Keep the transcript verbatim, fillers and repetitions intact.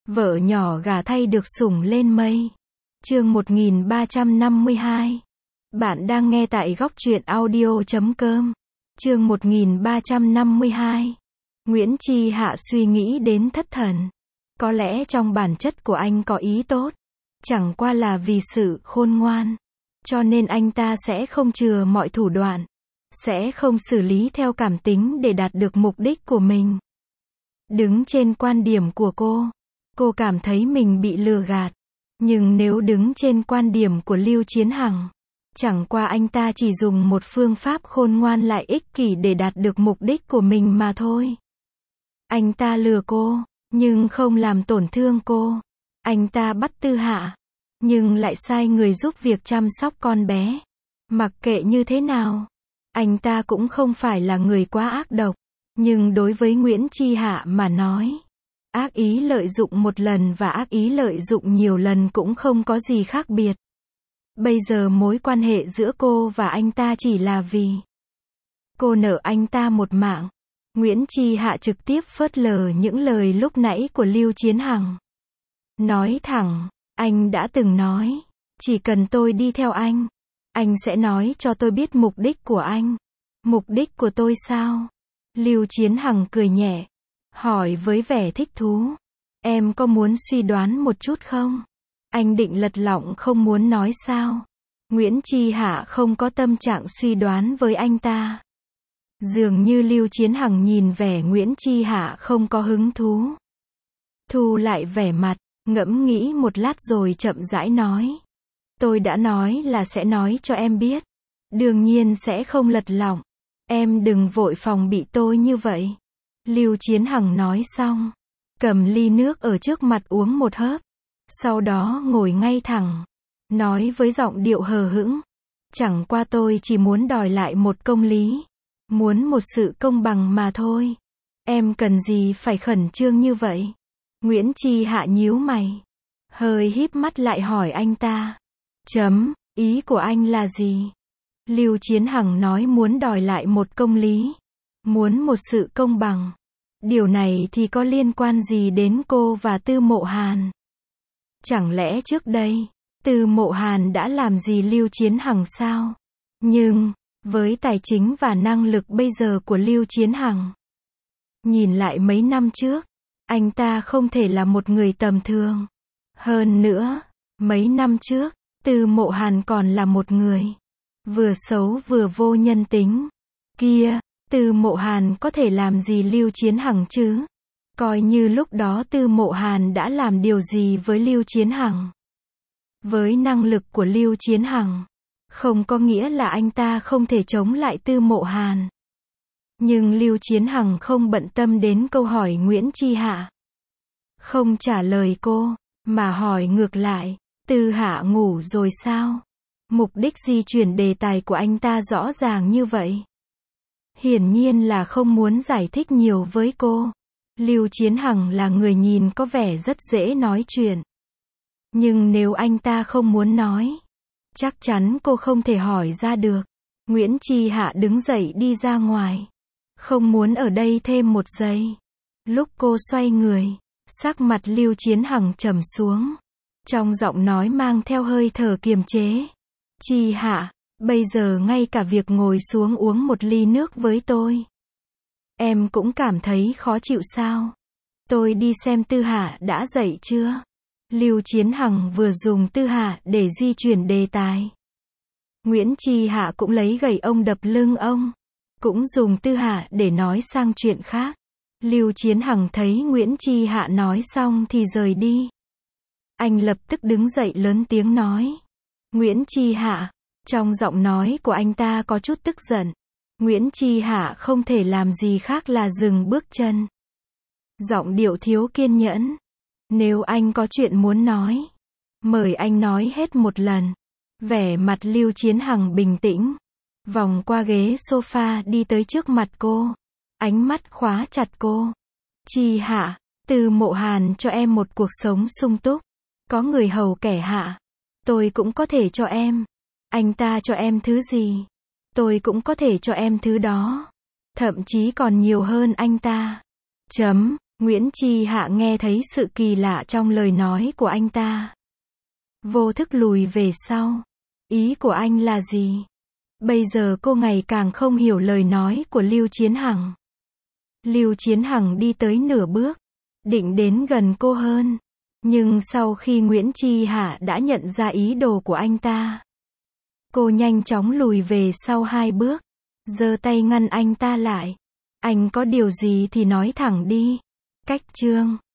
Vợ nhỏ gả thay được sủng lên mây. Chương một nghìn ba trăm năm mươi hai. Bạn đang nghe tại góc truyện audio chấm com. Chương một nghìn ba trăm năm mươi hai. Nguyễn Chi Hạ suy nghĩ đến thất thần. Có lẽ trong bản chất của anh có ý tốt. Chẳng qua là vì sự khôn ngoan. Cho nên anh ta sẽ không chừa mọi thủ đoạn. Sẽ không xử lý theo cảm tính để đạt được mục đích của mình. Đứng trên quan điểm của cô, cô cảm thấy mình bị lừa gạt. Nhưng nếu đứng trên quan điểm của Lưu Chiến Hằng, chẳng qua anh ta chỉ dùng một phương pháp khôn ngoan lại ích kỷ để đạt được mục đích của mình mà thôi. Anh ta lừa cô, nhưng không làm tổn thương cô. Anh ta bắt Tư Hạ, nhưng lại sai người giúp việc chăm sóc con bé. Mặc kệ như thế nào, anh ta cũng không phải là người quá ác độc. Nhưng đối với Nguyễn Chi Hạ mà nói, ác ý lợi dụng một lần và ác ý lợi dụng nhiều lần cũng không có gì khác biệt. Bây giờ mối quan hệ giữa cô và anh ta chỉ là vì cô nợ anh ta một mạng. Nguyễn Chi Hạ trực tiếp phớt lờ những lời lúc nãy của Lưu Chiến Hằng. Nói thẳng, anh đã từng nói, chỉ cần tôi đi theo anh, anh sẽ nói cho tôi biết mục đích của anh. Mục đích của tôi sao? Lưu Chiến Hằng cười nhẹ, hỏi với vẻ thích thú. Em có muốn suy đoán một chút không? Anh định lật lọng không muốn nói sao? Nguyễn Chi Hạ không có tâm trạng suy đoán với anh ta. Dường như Lưu Chiến Hằng nhìn vẻ Nguyễn Chi Hạ không có hứng thú. Thu lại vẻ mặt, ngẫm nghĩ một lát rồi chậm rãi nói. Tôi đã nói là sẽ nói cho em biết. Đương nhiên sẽ không lật lọng. Em đừng vội phòng bị tôi như vậy. Lưu Chiến Hằng nói xong, cầm ly nước ở trước mặt uống một hớp. Sau đó ngồi ngay thẳng, nói với giọng điệu hờ hững. Chẳng qua tôi chỉ muốn đòi lại một công lý. Muốn một sự công bằng mà thôi. Em cần gì phải khẩn trương như vậy? Nguyễn Chi Hạ nhíu mày, hơi híp mắt lại hỏi anh ta. Chấm, ý của anh là gì? Lưu Chiến Hằng nói muốn đòi lại một công lý. Muốn một sự công bằng. Điều này thì có liên quan gì đến cô và Tư Mộ Hàn? Chẳng lẽ trước đây, Tư Mộ Hàn đã làm gì Lưu Chiến Hằng sao? Nhưng, với tài chính và năng lực bây giờ của Lưu Chiến Hằng, nhìn lại mấy năm trước, anh ta không thể là một người tầm thường. Hơn nữa, mấy năm trước, Tư Mộ Hàn còn là một người vừa xấu vừa vô nhân tính. Kia, Tư Mộ Hàn có thể làm gì Lưu Chiến Hằng chứ? Coi như lúc đó Tư Mộ Hàn đã làm điều gì với Lưu Chiến Hằng. Với năng lực của Lưu Chiến Hằng, không có nghĩa là anh ta không thể chống lại Tư Mộ Hàn. Nhưng Lưu Chiến Hằng không bận tâm đến câu hỏi Nguyễn Chi Hạ. Không trả lời cô, mà hỏi ngược lại, Tư Hạ ngủ rồi sao? Mục đích di chuyển đề tài của anh ta rõ ràng như vậy. Hiển nhiên là không muốn giải thích nhiều với cô. Lưu Chiến Hằng là người nhìn có vẻ rất dễ nói chuyện. Nhưng nếu anh ta không muốn nói, chắc chắn cô không thể hỏi ra được. Nguyễn Chi Hạ đứng dậy đi ra ngoài. Không muốn ở đây thêm một giây. Lúc cô xoay người, sắc mặt Lưu Chiến Hằng trầm xuống. Trong giọng nói mang theo hơi thở kiềm chế. Chi Hạ, bây giờ ngay cả việc ngồi xuống uống một ly nước với tôi, em cũng cảm thấy khó chịu sao? Tôi đi xem Tư Hạ đã dậy chưa? Lưu Chiến Hằng vừa dùng Tư Hạ để di chuyển đề tài. Nguyễn Chi Hạ cũng lấy gậy ông đập lưng ông. Cũng dùng Tư Hạ để nói sang chuyện khác. Lưu Chiến Hằng thấy Nguyễn Chi Hạ nói xong thì rời đi. Anh lập tức đứng dậy lớn tiếng nói. Nguyễn Chi Hạ. Trong giọng nói của anh ta có chút tức giận. Nguyễn Chi Hạ không thể làm gì khác là dừng bước chân. Giọng điệu thiếu kiên nhẫn. Nếu anh có chuyện muốn nói, mời anh nói hết một lần. Vẻ mặt Lưu Chiến Hằng bình tĩnh. Vòng qua ghế sofa đi tới trước mặt cô. Ánh mắt khóa chặt cô. Chi Hạ, Tư Mộ Hàn cho em một cuộc sống sung túc. Có người hầu kẻ hạ. Tôi cũng có thể cho em. Anh ta cho em thứ gì, tôi cũng có thể cho em thứ đó. Thậm chí còn nhiều hơn anh ta. Chấm. Nguyễn Chi Hạ nghe thấy sự kỳ lạ trong lời nói của anh ta. Vô thức lùi về sau. Ý của anh là gì? Bây giờ cô ngày càng không hiểu lời nói của Lưu Chiến Hằng. Lưu Chiến Hằng đi tới nửa bước, định đến gần cô hơn. Nhưng sau khi Nguyễn Chi Hạ đã nhận ra ý đồ của anh ta, cô nhanh chóng lùi về sau hai bước, giơ tay ngăn anh ta lại. Anh có điều gì thì nói thẳng đi. Cách chương